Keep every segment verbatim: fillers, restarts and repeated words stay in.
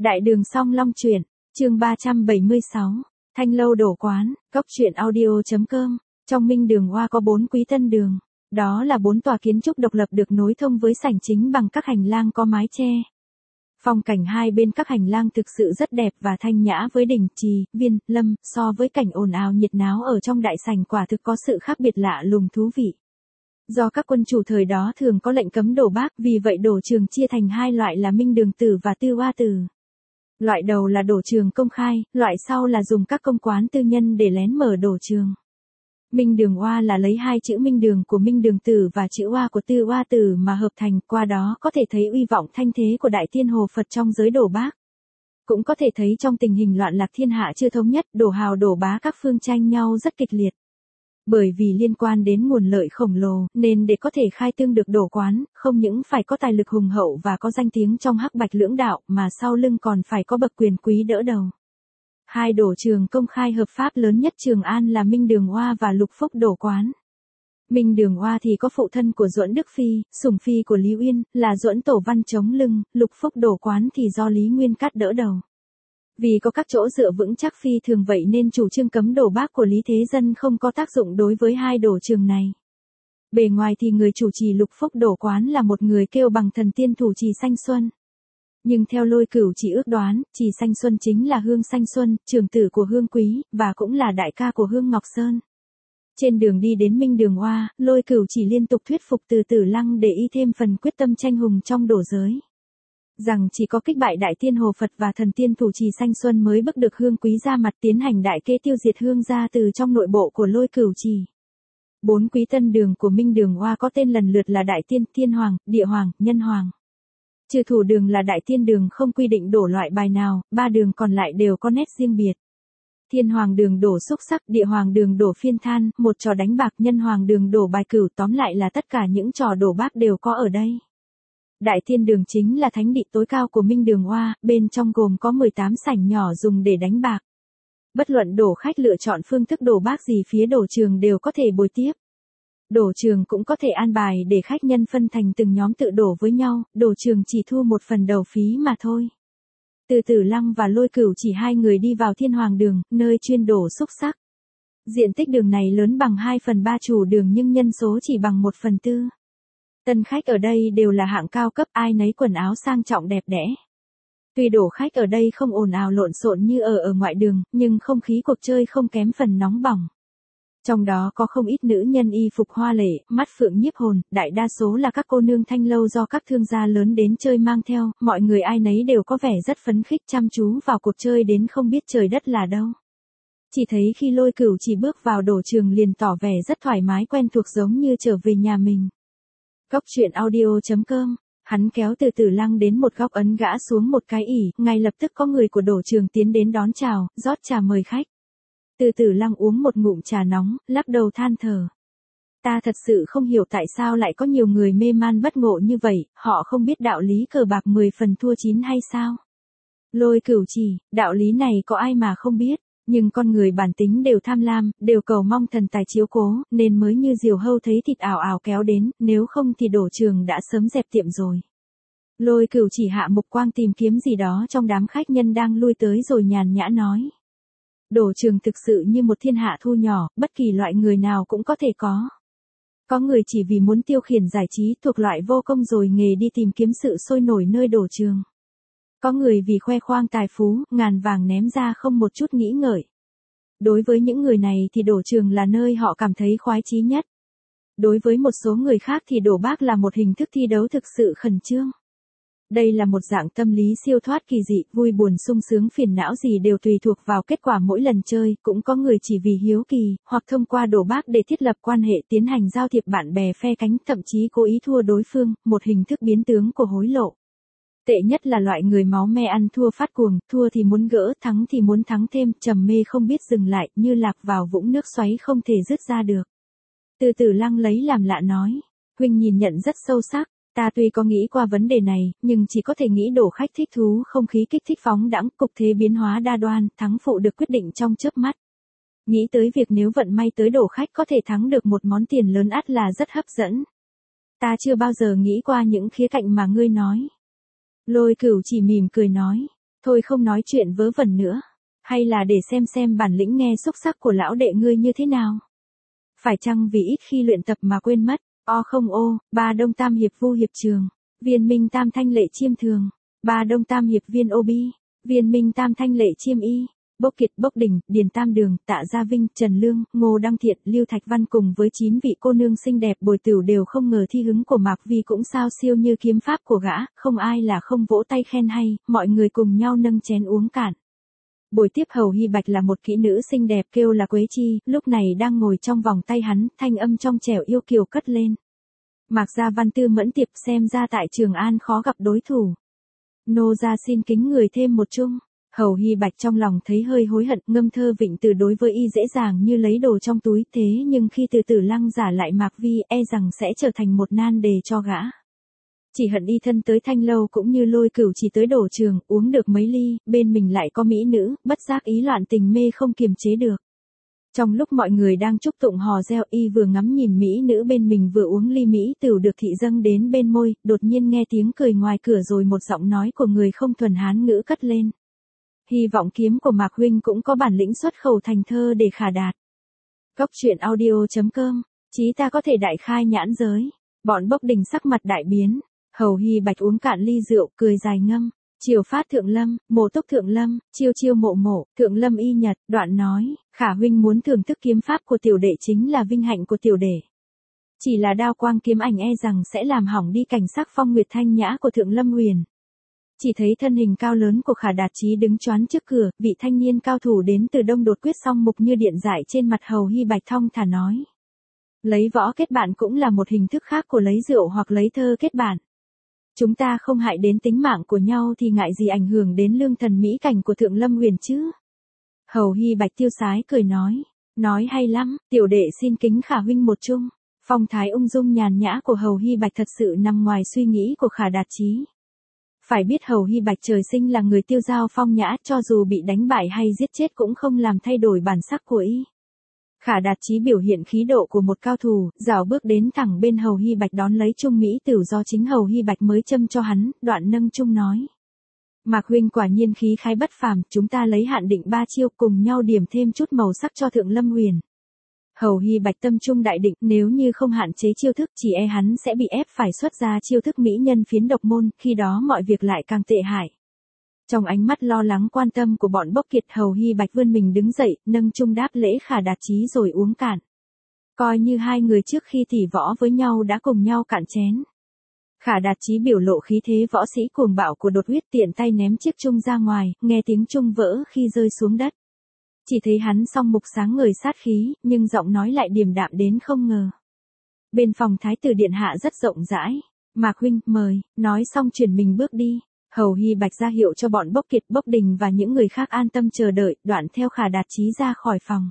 Đại đường Song Long truyện, chương ba trăm bảy mươi sáu, Thanh lâu đổ quán, góc truyện audio.com. Trong Minh Đường Hoa có bốn quý tân đường, đó là bốn tòa kiến trúc độc lập được nối thông với sảnh chính bằng các hành lang có mái che. Phong cảnh hai bên các hành lang thực sự rất đẹp và thanh nhã với đỉnh, trì, viên, lâm, so với cảnh ồn ào nhiệt náo ở trong đại sảnh quả thực có sự khác biệt lạ lùng thú vị. Do các quân chủ thời đó thường có lệnh cấm đổ bác, vì vậy đổ trường chia thành hai loại là Minh Đường Tử và Tư Hoa Tử. Loại đầu là đổ trường công khai, loại sau là dùng các công quán tư nhân để lén mở đổ trường. Minh Đường Hoa là lấy hai chữ Minh Đường của Minh Đường Tử và chữ Hoa của Tư Hoa Tử mà hợp thành, qua đó có thể thấy uy vọng thanh thế của Đại Tiên Hồ Phật trong giới đổ bác. Cũng có thể thấy trong tình hình loạn lạc thiên hạ chưa thống nhất, đổ hào đổ bá các phương tranh nhau rất kịch liệt. Bởi vì liên quan đến nguồn lợi khổng lồ, nên để có thể khai trương được đổ quán, không những phải có tài lực hùng hậu và có danh tiếng trong hắc bạch lưỡng đạo, mà sau lưng còn phải có bậc quyền quý đỡ đầu. Hai đổ trường công khai hợp pháp lớn nhất Trường An là Minh Đường Hoa và Lục Phúc đổ quán. Minh Đường Hoa thì có phụ thân của Duẫn Đức Phi, sủng phi của Lý Uyên, là Duẫn Tổ Văn chống lưng, Lục Phúc đổ quán thì do Lý Nguyên Cát đỡ đầu. Vì có các chỗ dựa vững chắc phi thường vậy nên chủ trương cấm đổ bác của Lý Thế Dân không có tác dụng đối với hai đổ trường này. Bề ngoài thì người chủ trì Lục Phúc đổ quán là một người kêu bằng thần tiên thủ trì Sanh Xuân. Nhưng theo Lôi Cửu chỉ ước đoán, trì Sanh Xuân chính là Hương Sanh Xuân, trưởng tử của Hương Quý, và cũng là đại ca của Hương Ngọc Sơn. Trên đường đi đến Minh Đường Hoa, Lôi Cửu chỉ liên tục thuyết phục Từ Tử Lăng để y thêm phần quyết tâm tranh hùng trong đổ giới. Rằng chỉ có kích bại Đại Tiên Hồ Phật và thần tiên thủ trì Sanh Xuân mới bức được Hương Quý ra mặt tiến hành đại kế tiêu diệt Hương gia từ trong nội bộ của Lôi Cửu Trì. Bốn quý tân đường của Minh Đường Hoa có tên lần lượt là Đại Tiên, Thiên Hoàng, Địa Hoàng, Nhân Hoàng. Trừ thủ đường là Đại Tiên đường không quy định đổ loại bài nào, ba đường còn lại đều có nét riêng biệt. Thiên Hoàng đường đổ xúc sắc, Địa Hoàng đường đổ phiên than, một trò đánh bạc, Nhân Hoàng đường đổ bài cửu, tóm lại là tất cả những trò đổ bác đều có ở đây. Đại Tiên đường chính là thánh địa tối cao của Minh Đường Hoa, bên trong gồm có mười tám sảnh nhỏ dùng để đánh bạc. Bất luận đổ khách lựa chọn phương thức đổ bác gì, phía đổ trường đều có thể bồi tiếp. Đổ trường cũng có thể an bài để khách nhân phân thành từng nhóm tự đổ với nhau, đổ trường chỉ thu một phần đầu phí mà thôi. Từ Tử Lăng và Lôi Cửu chỉ hai người đi vào Thiên Hoàng đường, nơi chuyên đổ xúc sắc. Diện tích đường này lớn bằng hai phần ba chủ đường nhưng nhân số chỉ bằng một phần tư. Tân khách ở đây đều là hạng cao cấp, ai nấy quần áo sang trọng đẹp đẽ. Tuy đổ khách ở đây không ồn ào lộn xộn như ở ở ngoại đường, nhưng không khí cuộc chơi không kém phần nóng bỏng. Trong đó có không ít nữ nhân y phục hoa lệ, mắt phượng nhiếp hồn, đại đa số là các cô nương thanh lâu do các thương gia lớn đến chơi mang theo, mọi người ai nấy đều có vẻ rất phấn khích chăm chú vào cuộc chơi đến không biết trời đất là đâu. Chỉ thấy khi Lôi Cửu chỉ bước vào đổ trường liền tỏ vẻ rất thoải mái quen thuộc giống như trở về nhà mình. Góc truyện audio.com, hắn kéo Từ Tử Lăng đến một góc ấn gã xuống một cái ỷ, ngay lập tức có người của đổ trường tiến đến đón chào, rót trà mời khách. Từ Tử Lăng uống một ngụm trà nóng, lắc đầu than thở. Ta thật sự không hiểu tại sao lại có nhiều người mê man bất ngộ như vậy, họ không biết đạo lý cờ bạc mười phần thua chín hay sao? Lôi Cửu chỉ, đạo lý này có ai mà không biết, nhưng con người bản tính đều tham lam, đều cầu mong thần tài chiếu cố, nên mới như diều hâu thấy thịt ảo ảo kéo đến, nếu không thì đổ trường đã sớm dẹp tiệm rồi. Lôi Cửu chỉ hạ mục quang tìm kiếm gì đó trong đám khách nhân đang lui tới rồi nhàn nhã nói. Đổ trường thực sự như một thiên hạ thu nhỏ, bất kỳ loại người nào cũng có thể có. Có người chỉ vì muốn tiêu khiển giải trí thuộc loại vô công rồi nghề đi tìm kiếm sự sôi nổi nơi đổ trường. Có người vì khoe khoang tài phú, ngàn vàng ném ra không một chút nghĩ ngợi. Đối với những người này thì đổ trường là nơi họ cảm thấy khoái chí nhất. Đối với một số người khác thì đổ bác là một hình thức thi đấu thực sự khẩn trương. Đây là một dạng tâm lý siêu thoát kỳ dị, vui buồn sung sướng phiền não gì đều tùy thuộc vào kết quả mỗi lần chơi, cũng có người chỉ vì hiếu kỳ, hoặc thông qua đổ bác để thiết lập quan hệ tiến hành giao thiệp bạn bè phe cánh, thậm chí cố ý thua đối phương, một hình thức biến tướng của hối lộ. Tệ nhất là loại người máu me ăn thua phát cuồng, thua thì muốn gỡ, thắng thì muốn thắng thêm, trầm mê không biết dừng lại, như lạc vào vũng nước xoáy không thể dứt ra được. Từ Tử Lăng lấy làm lạ nói, huynh nhìn nhận rất sâu sắc. Ta tuy có nghĩ qua vấn đề này, nhưng chỉ có thể nghĩ đổ khách thích thú, không khí kích thích phóng đãng, cục thế biến hóa đa đoan, thắng phụ được quyết định trong chớp mắt. Nghĩ tới việc nếu vận may tới đổ khách có thể thắng được một món tiền lớn ắt là rất hấp dẫn. Ta chưa bao giờ nghĩ qua những khía cạnh mà ngươi nói. Lôi Cửu chỉ mỉm cười nói, Thôi không nói chuyện vớ vẩn nữa. Hay là để xem xem bản lĩnh nghe xúc sắc của lão đệ ngươi như thế nào. Phải chăng vì ít khi luyện tập mà quên mất. O không ô, ba đông tam hiệp vu hiệp trường. Viên minh tam thanh lệ chiêm thường. Ba đông tam hiệp viên ô bi. Viên minh tam thanh lệ chiêm y. Bốc Kiệt, Bốc Đình, Điền Tam Đường, Tạ Gia Vinh, Trần Lương, Ngô Đăng Thiện, Lưu Thạch Văn cùng với chín vị cô nương xinh đẹp bồi tửu đều không ngờ thi hứng của Mạc Vi cũng sao siêu như kiếm pháp của gã, không ai là không vỗ tay khen hay, mọi người cùng nhau nâng chén uống cạn. Buổi tiếp Hầu Hy Bạch là một kỹ nữ xinh đẹp kêu là Quế Chi, lúc này đang ngồi trong vòng tay hắn, thanh âm trong trẻo yêu kiều cất lên. Mạc Gia Văn Tư mẫn tiệp xem ra tại Trường An khó gặp đối thủ. Nô gia xin kính người thêm một chung. Hầu Hy Bạch trong lòng thấy hơi hối hận, ngâm thơ vịnh từ đối với y dễ dàng như lấy đồ trong túi, thế nhưng khi từ từ lăng giả lại Mạc Vi e rằng sẽ trở thành một nan đề cho gã. Chỉ hận y thân tới Thanh Lâu cũng như Lôi Cửu chỉ tới đổ trường, uống được mấy ly, bên mình lại có mỹ nữ, bất giác ý loạn tình mê không kiềm chế được. Trong lúc mọi người đang chúc tụng hò reo, y vừa ngắm nhìn mỹ nữ bên mình vừa uống ly mỹ tửu được thị dâng đến bên môi, đột nhiên nghe tiếng cười ngoài cửa rồi một giọng nói của người không thuần Hán ngữ cất lên. Hy vọng kiếm của Mạc huynh cũng có bản lĩnh xuất khẩu thành thơ để khả đạt. Cốc truyện audio chấm com, chí ta có thể đại khai nhãn giới. Bọn Bốc Đình sắc mặt đại biến. Hầu Hy Bạch uống cạn ly rượu, cười dài ngâm. Chiều phát thượng lâm, mộ túc thượng lâm, chiêu chiêu mộ mộ, thượng lâm y nhật, đoạn nói, khả huynh muốn thưởng thức kiếm pháp của tiểu đệ chính là vinh hạnh của tiểu đệ. Chỉ là đao quang kiếm ảnh e rằng sẽ làm hỏng đi cảnh sắc phong nguyệt thanh nhã của thượng lâm huyền. Chỉ thấy thân hình cao lớn của Khả Đạt Chí đứng choán trước cửa, vị thanh niên cao thủ đến từ Đông đột quyết song mục như điện giải trên mặt Hầu Hy Bạch thong thả nói. Lấy võ kết bạn cũng là một hình thức khác của lấy rượu hoặc lấy thơ kết bạn. Chúng ta không hại đến tính mạng của nhau thì ngại gì ảnh hưởng đến lương thần mỹ cảnh của Thượng Lâm Huyền chứ. Hầu Hy Bạch tiêu sái cười nói. Nói hay lắm, tiểu đệ xin kính Khả huynh một chung. Phong thái ung dung nhàn nhã của Hầu Hy Bạch thật sự nằm ngoài suy nghĩ của Khả Đạt Chí. Phải biết Hầu Hy Bạch trời sinh là người tiêu dao phong nhã, cho dù bị đánh bại hay giết chết cũng không làm thay đổi bản sắc của y. Khả Đạt Chí biểu hiện khí độ của một cao thủ, rảo bước đến thẳng bên Hầu Hy Bạch đón lấy chung mỹ tửu do chính Hầu Hy Bạch mới châm cho hắn, đoạn nâng chung nói. Mạc huynh quả nhiên khí khái bất phàm, chúng ta lấy hạn định ba chiêu cùng nhau điểm thêm chút màu sắc cho Thượng Lâm Huyền. Hầu Hy Bạch tâm trung đại định, nếu như không hạn chế chiêu thức chỉ e hắn sẽ bị ép phải xuất ra chiêu thức mỹ nhân phiến độc môn, khi đó mọi việc lại càng tệ hại. Trong ánh mắt lo lắng quan tâm của bọn Bốc Kiệt, Hầu Hy Bạch vươn mình đứng dậy, nâng chung đáp lễ Khả Đạt Chí rồi uống cạn. Coi như hai người trước khi tỉ võ với nhau đã cùng nhau cạn chén. Khả Đạt Chí biểu lộ khí thế võ sĩ cuồng bạo của đột huyết, tiện tay ném chiếc chung ra ngoài, nghe tiếng chung vỡ khi rơi xuống đất. Chỉ thấy hắn song mục sáng ngời sát khí, nhưng giọng nói lại điềm đạm đến không ngờ. Bên phòng thái tử điện hạ rất rộng rãi. Mạc huynh, mời, nói xong chuyển mình bước đi. Hầu Hy Bạch ra hiệu cho bọn Bốc Kiệt, Bốc Đình và những người khác an tâm chờ đợi, đoạn theo Khả Đạt Chí ra khỏi phòng.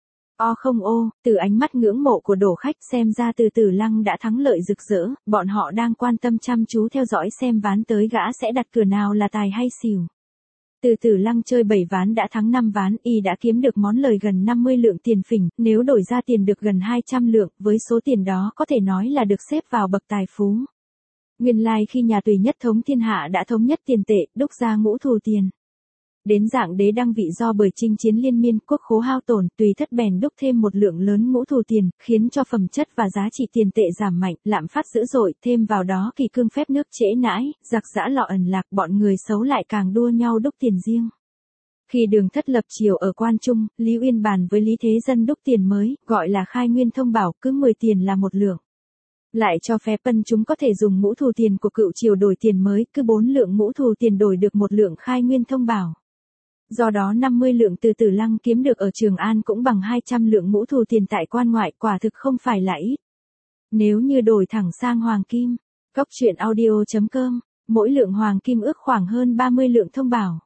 O không ô, từ ánh mắt ngưỡng mộ của đổ khách xem ra Từ Tử Lăng đã thắng lợi rực rỡ, bọn họ đang quan tâm chăm chú theo dõi xem ván tới gã sẽ đặt cửa nào là tài hay xỉu. Từ Tử Lăng chơi bảy ván đã thắng năm ván, y đã kiếm được món lời gần năm mươi lượng tiền phỉnh, nếu đổi ra tiền được gần hai trăm lượng, với số tiền đó có thể nói là được xếp vào bậc tài phú. Nguyên lai khi nhà Tùy nhất thống thiên hạ đã thống nhất tiền tệ, đúc ra ngũ thù tiền. Đến dạng đế đăng vị do bởi chinh chiến liên miên, quốc khố hao tổn, Tùy thất bèn đúc thêm một lượng lớn ngũ thù tiền, khiến cho phẩm chất và giá trị tiền tệ giảm mạnh, lạm phát dữ dội, thêm vào đó kỳ cương phép nước trễ nãi, giặc giã lọ ẩn lạc, bọn người xấu lại càng đua nhau đúc tiền riêng. Khi Đường Thất lập triều ở Quan Trung, Lý Uyên bàn với Lý Thế Dân đúc tiền mới, gọi là khai nguyên thông bảo, cứ mười tiền là một lượng. Lại cho phép dân chúng có thể dùng ngũ thù tiền của cựu triều đổi tiền mới, cứ bốn lượng ngũ thù tiền đổi được một lượng khai nguyên thông bảo. Do đó năm mươi lượng Từ Tử Lăng kiếm được ở Trường An cũng bằng hai trăm lượng ngũ thù tiền tại quan ngoại, quả thực không phải là ít. Nếu như đổi thẳng sang hoàng kim, cốc truyện audio chấm com, mỗi lượng hoàng kim ước khoảng hơn ba mươi lượng thông bảo.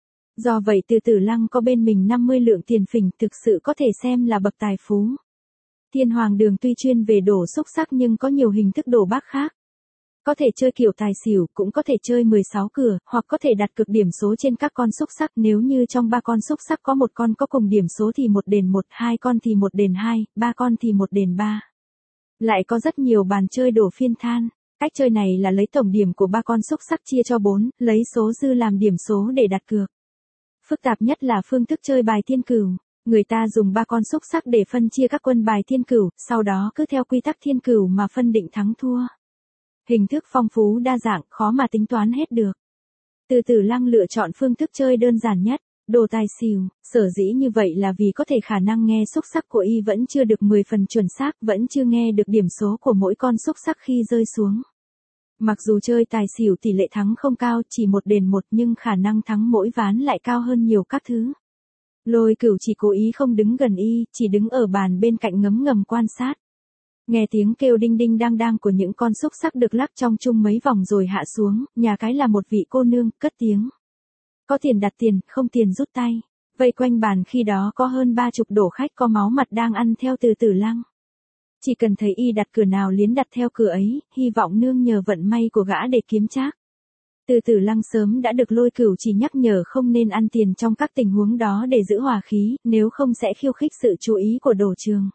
Do vậy Từ Tử Lăng có bên mình năm mươi lượng tiền phỉnh, thực sự có thể xem là bậc tài phú. Thiên Hoàng Đường tuy chuyên về đổ xúc sắc nhưng có nhiều hình thức đổ bác khác. Có thể chơi kiểu tài xỉu, cũng có thể chơi mười sáu cửa, hoặc có thể đặt cực điểm số trên các con xúc sắc, nếu như trong ba con xúc sắc có một con có cùng điểm số thì một đền một, hai con thì một đền hai, ba con thì một đền ba. Lại có rất nhiều bàn chơi đổ phiên than. Cách chơi này là lấy tổng điểm của ba con xúc xắc chia cho bốn, lấy số dư làm điểm số để đặt cược. Phức tạp nhất là phương thức chơi bài thiên cửu. Người ta dùng ba con xúc xắc để phân chia các quân bài thiên cửu, sau đó cứ theo quy tắc thiên cửu mà phân định thắng thua. Hình thức phong phú đa dạng, khó mà tính toán hết được. Từ Tử Lăng lựa chọn phương thức chơi đơn giản nhất, đồ tài xỉu, sở dĩ như vậy là vì có thể khả năng nghe xúc xắc của y vẫn chưa được mười phần chuẩn xác, vẫn chưa nghe được điểm số của mỗi con xúc xắc khi rơi xuống. Mặc dù chơi tài xỉu tỷ lệ thắng không cao, chỉ một đền một, nhưng khả năng thắng mỗi ván lại cao hơn nhiều các thứ. Lôi Cửu chỉ cố ý không đứng gần y, chỉ đứng ở bàn bên cạnh ngấm ngầm quan sát. Nghe tiếng kêu đinh đinh đang đang của những con xúc xắc được lắc trong chung mấy vòng rồi hạ xuống, nhà cái là một vị cô nương, cất tiếng. Có tiền đặt tiền, không tiền rút tay. Vây quanh bàn khi đó có hơn ba chục đổ khách có máu mặt đang ăn theo Từ Tử Lăng. Chỉ cần thấy y đặt cửa nào liến đặt theo cửa ấy, hy vọng nương nhờ vận may của gã để kiếm trác. Từ Tử Lăng sớm đã được Lôi Cửu chỉ nhắc nhở không nên ăn tiền trong các tình huống đó để giữ hòa khí, nếu không sẽ khiêu khích sự chú ý của đồ trường.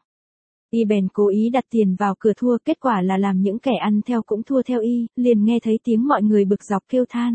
Y bèn cố ý đặt tiền vào cửa thua, kết quả là làm những kẻ ăn theo cũng thua theo y, liền nghe thấy tiếng mọi người bực dọc kêu than.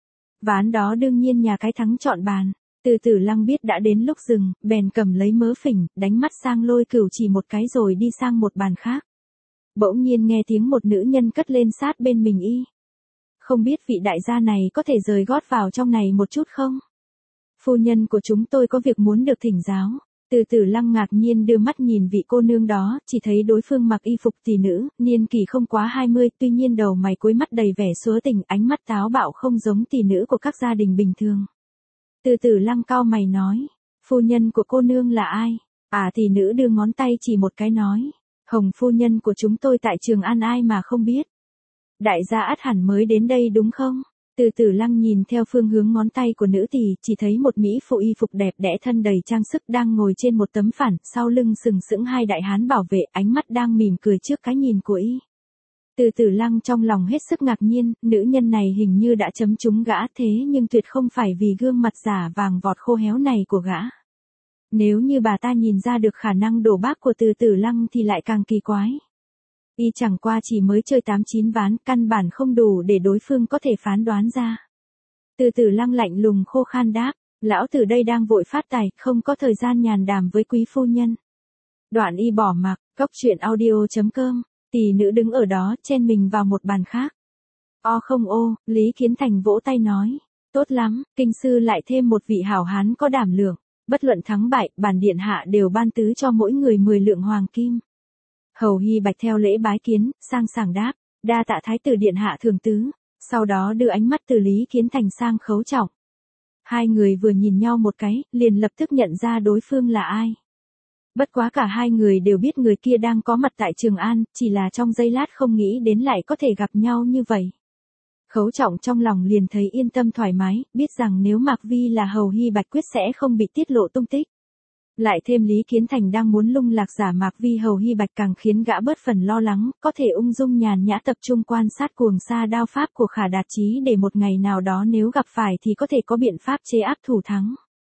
Ván đó đương nhiên nhà cái thắng trọn bàn. Từ Tử Lăng biết đã đến lúc dừng, bèn cầm lấy mớ phỉnh, đánh mắt sang Lôi Cửu chỉ một cái rồi đi sang một bàn khác. Bỗng nhiên nghe tiếng một nữ nhân cất lên sát bên mình y. Không biết vị đại gia này có thể rời gót vào trong này một chút không? Phu nhân của chúng tôi có việc muốn được thỉnh giáo. Từ Tử Lăng ngạc nhiên đưa mắt nhìn vị cô nương đó, chỉ thấy đối phương mặc y phục tỷ nữ, niên kỷ không quá hai mươi, tuy nhiên đầu mày cúi mắt đầy vẻ xúa tình, ánh mắt táo bạo không giống tỷ nữ của các gia đình bình thường. Từ Tử Lăng cau mày nói, phu nhân của cô nương là ai? À, tỷ nữ đưa ngón tay chỉ một cái nói, Hồng phu nhân của chúng tôi tại Trường An, ai mà không biết. Đại gia ắt hẳn mới đến đây đúng không? Từ Tử Lăng nhìn theo phương hướng ngón tay của nữ tỷ, chỉ thấy một mỹ phụ y phục đẹp đẽ thân đầy trang sức đang ngồi trên một tấm phản, sau lưng sừng sững hai đại hán bảo vệ, ánh mắt đang mỉm cười trước cái nhìn của y. Từ Tử Lăng trong lòng hết sức ngạc nhiên, nữ nhân này hình như đã chấm trúng gã, thế nhưng tuyệt không phải vì gương mặt giả vàng vọt khô héo này của gã. Nếu như bà ta nhìn ra được khả năng đổ bác của Từ Tử Lăng thì lại càng kỳ quái. Y chẳng qua chỉ mới chơi tám chín ván, căn bản không đủ để đối phương có thể phán đoán ra. Từ Tử Lăng lạnh lùng khô khan đáp, lão tử đây đang vội phát tài, không có thời gian nhàn đàm với quý phu nhân. Đoạn y bỏ mặc, cốc truyện audio chấm com, tỷ nữ đứng ở đó chen mình vào một bàn khác. O không ô, Lý Kiến Thành vỗ tay nói, tốt lắm, kinh sư lại thêm một vị hảo hán có đảm lượng, bất luận thắng bại, bản điện hạ đều ban tứ cho mỗi người mười lượng hoàng kim. Hầu Hy Bạch theo lễ bái kiến, sang sảng đáp, đa tạ thái tử điện hạ thường tứ, sau đó đưa ánh mắt từ Lý Kiến Thành sang Khấu Trọng. Hai người vừa nhìn nhau một cái, liền lập tức nhận ra đối phương là ai. Bất quá cả hai người đều biết người kia đang có mặt tại Trường An, chỉ là trong giây lát không nghĩ đến lại có thể gặp nhau như vậy. Khấu Trọng trong lòng liền thấy yên tâm thoải mái, biết rằng nếu Mạc Vi là Hầu Hy Bạch quyết sẽ không bị tiết lộ tung tích. Lại thêm Lý Kiến Thành đang muốn lung lạc giả Mạc Vi Hầu Hy Bạch càng khiến gã bớt phần lo lắng, có thể ung dung nhàn nhã tập trung quan sát cuồng sa đao pháp của Khả Đạt Chí để một ngày nào đó nếu gặp phải thì có thể có biện pháp chế áp thủ thắng.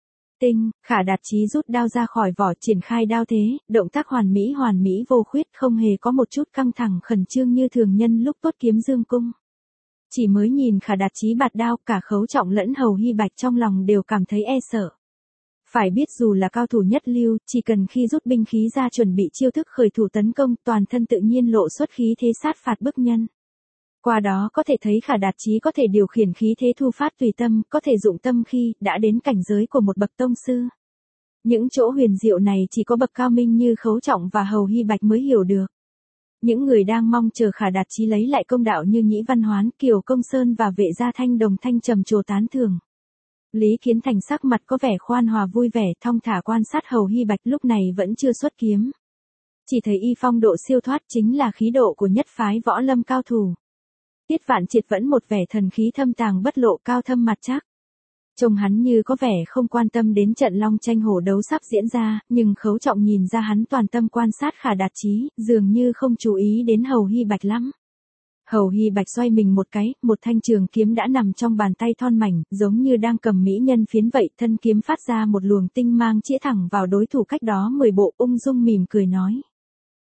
Tinh, Khả Đạt Chí rút đao ra khỏi vỏ, triển khai đao thế, động tác hoàn mỹ hoàn mỹ vô khuyết, không hề có một chút căng thẳng khẩn trương như thường nhân lúc tuốt kiếm dương cung. Chỉ mới nhìn Khả Đạt Chí bạt đao, cả Khấu Trọng lẫn Hầu Hy Bạch trong lòng đều cảm thấy e sợ. Phải biết dù là cao thủ nhất lưu, chỉ cần khi rút binh khí ra chuẩn bị chiêu thức khởi thủ tấn công, toàn thân tự nhiên lộ xuất khí thế sát phạt bức nhân. Qua đó có thể thấy Khả Đạt Chí có thể điều khiển khí thế thu phát tùy tâm, có thể dụng tâm khi đã đến cảnh giới của một bậc tông sư. Những chỗ huyền diệu này chỉ có bậc cao minh như Khấu Trọng và Hầu Hy Bạch mới hiểu được. Những người đang mong chờ Khả Đạt Chí lấy lại công đạo như Nhĩ Văn Hoán, Kiều Công Sơn và Vệ Gia Thanh Đồng Thanh trầm trồ tán thưởng. Lý Kiến Thành sắc mặt có vẻ khoan hòa vui vẻ, thong thả quan sát Hầu Hy Bạch lúc này vẫn chưa xuất kiếm. Chỉ thấy y phong độ siêu thoát chính là khí độ của nhất phái võ lâm cao thủ. Tiết Vạn Triệt vẫn một vẻ thần khí thâm tàng bất lộ cao thâm mặt chắc. Trông hắn như có vẻ không quan tâm đến trận long tranh hổ đấu sắp diễn ra, nhưng Khấu Trọng nhìn ra hắn toàn tâm quan sát Khả Đạt Chí, dường như không chú ý đến Hầu Hy Bạch lắm. Hầu Hy Bạch xoay mình một cái, một thanh trường kiếm đã nằm trong bàn tay thon mảnh, giống như đang cầm mỹ nhân phiến vậy, thân kiếm phát ra một luồng tinh mang chĩa thẳng vào đối thủ cách đó mười bộ, ung dung mỉm cười nói.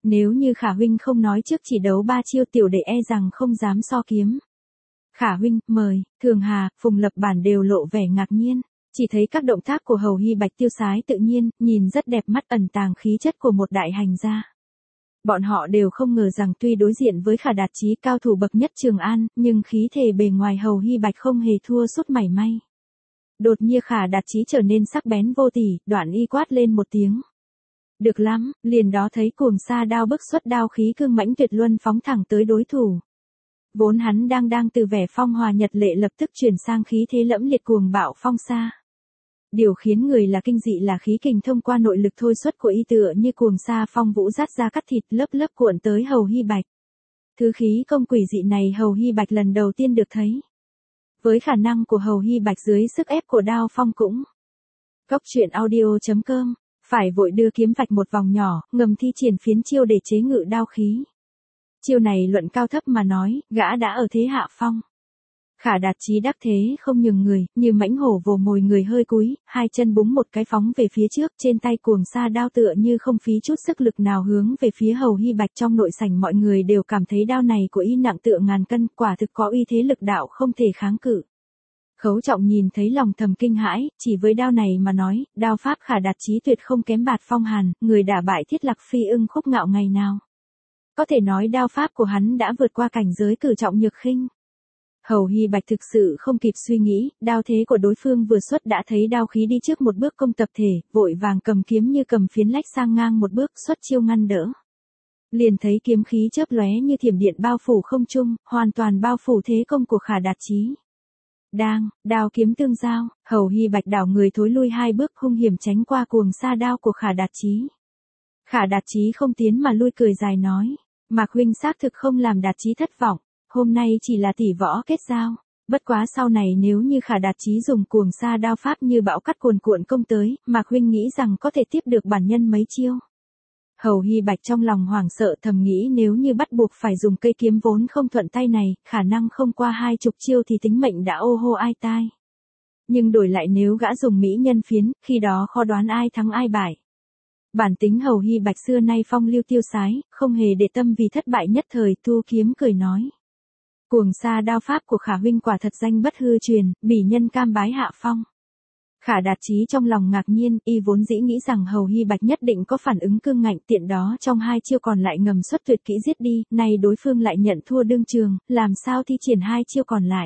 Nếu như Khả huynh không nói trước chỉ đấu ba chiêu tiểu đệ e rằng không dám so kiếm. Khả huynh, mời. Thường Hà, Phùng Lập Bản đều lộ vẻ ngạc nhiên. Chỉ thấy các động tác của Hầu Hy Bạch tiêu sái tự nhiên, nhìn rất đẹp mắt, ẩn tàng khí chất của một đại hành gia. Bọn họ đều không ngờ rằng tuy đối diện với Khả Đạt Chí cao thủ bậc nhất Trường An, nhưng khí thể bề ngoài Hầu Hy Bạch không hề thua sút mảy may. Đột nhiên Khả Đạt Chí trở nên sắc bén vô tỷ, Đoạn Y quát lên một tiếng. Được lắm, liền đó thấy Cuồng Sa đao bức xuất đao khí cương mãnh tuyệt luân phóng thẳng tới đối thủ. Vốn hắn đang đang từ vẻ phong hòa nhật lệ lập tức chuyển sang khí thế lẫm liệt cuồng bạo phong sa. Điều khiến người là kinh dị là khí kình thông qua nội lực thôi xuất của y tựa như cuồng sa phong vũ rát ra cắt thịt lớp lớp cuộn tới Hầu Hy Bạch. Thứ khí công quỷ dị này Hầu Hy Bạch lần đầu tiên được thấy. Với khả năng của Hầu Hy Bạch dưới sức ép của đao phong cũng. Cốc truyện audio chấm com, phải vội đưa kiếm vạch một vòng nhỏ, ngầm thi triển phiến chiêu để chế ngự đao khí. Chiêu này luận cao thấp mà nói, gã đã ở thế hạ phong. Khả Đạt Chí đắc thế không nhường người, như mãnh hổ vồ mồi người hơi cúi, hai chân búng một cái phóng về phía trước, trên tay cuồng sa đao tựa như không phí chút sức lực nào hướng về phía Hầu Hy Bạch. Trong nội sảnh mọi người đều cảm thấy đao này của y nặng tựa ngàn cân, quả thực có uy thế lực đạo không thể kháng cự. Khấu Trọng nhìn thấy lòng thầm kinh hãi, chỉ với đao này mà nói, đao pháp Khả Đạt Chí tuyệt không kém Bạt Phong Hàn, người đả bại Thiết Lạc Phi ưng Khúc Ngạo ngày nào. Có thể nói đao pháp của hắn đã vượt qua cảnh giới cử trọng nhược khinh. Hầu Hy Bạch thực sự không kịp suy nghĩ, đao thế của đối phương vừa xuất đã thấy đao khí đi trước một bước công tập thể, vội vàng cầm kiếm như cầm phiến lách sang ngang một bước xuất chiêu ngăn đỡ. Liền thấy kiếm khí chớp lóe như thiểm điện bao phủ không trung, hoàn toàn bao phủ thế công của Khả Đạt Chí. Đang, đao kiếm tương giao, Hầu Hy Bạch đảo người thối lui hai bước hung hiểm tránh qua cuồng sa đao của Khả Đạt Chí. Khả Đạt Chí không tiến mà lui cười dài nói, Mạc huynh xác thực không làm Đạt Chí thất vọng, hôm nay chỉ là tỷ võ kết giao, bất quá sau này nếu như Khả Đạt Chí dùng cuồng sa đao pháp như bão cắt cuồn cuộn công tới, Mạc huynh nghĩ rằng có thể tiếp được bản nhân mấy chiêu. Hầu Hy Bạch trong lòng hoảng sợ thầm nghĩ nếu như bắt buộc phải dùng cây kiếm vốn không thuận tay này, khả năng không qua hai chục chiêu thì tính mệnh đã ô hô ai tai. Nhưng đổi lại nếu gã dùng mỹ nhân phiến, khi đó khó đoán ai thắng ai bại. Bản tính Hầu Hy Bạch xưa nay phong lưu tiêu sái, không hề để tâm vì thất bại nhất thời, thu kiếm cười nói. Cuồng sa đao pháp của Khả huynh quả thật danh bất hư truyền, bỉ nhân cam bái hạ phong. Khả Đạt Chí trong lòng ngạc nhiên, y vốn dĩ nghĩ rằng Hầu Hy Bạch nhất định có phản ứng cương ngạnh, tiện đó trong hai chiêu còn lại ngầm xuất tuyệt kỹ giết đi, nay đối phương lại nhận thua đương trường, làm sao thi triển hai chiêu còn lại.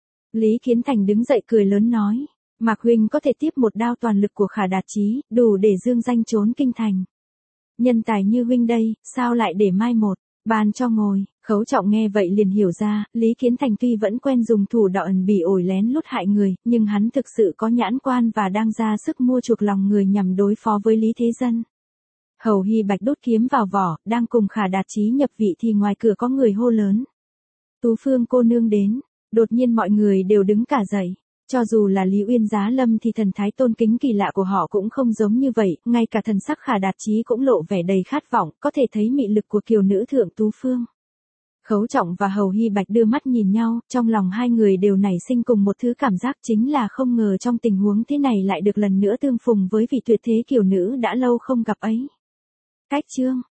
Lý Kiến Thành đứng dậy cười lớn nói, Mạc huynh có thể tiếp một đao toàn lực của Khả Đạt Chí, đủ để dương danh trốn kinh thành. Nhân tài như huynh đây, sao lại để mai một, ban cho ngồi. Khấu Trọng nghe vậy liền hiểu ra, Lý Kiến Thành tuy vẫn quen dùng thủ đoạn ẩn bỉ ổi lén lút hại người, nhưng hắn thực sự có nhãn quan và đang ra sức mua chuộc lòng người nhằm đối phó với Lý Thế Dân. Hầu Hy Bạch đốt kiếm vào vỏ, đang cùng Khả Đạt Chí nhập vị thì ngoài cửa có người hô lớn. Tú Phương cô nương đến, đột nhiên mọi người đều đứng cả dậy. Cho dù là Lý Uyên Giá Lâm thì thần thái tôn kính kỳ lạ của họ cũng không giống như vậy, ngay cả thần sắc Khả Đạt Chí cũng lộ vẻ đầy khát vọng, có thể thấy mị lực của kiều nữ thượng Tú Phương. Khấu Trọng và Hầu Hy Bạch đưa mắt nhìn nhau, trong lòng hai người đều nảy sinh cùng một thứ cảm giác chính là không ngờ trong tình huống thế này lại được lần nữa tương phùng với vị tuyệt thế kiều nữ đã lâu không gặp ấy. Cách chương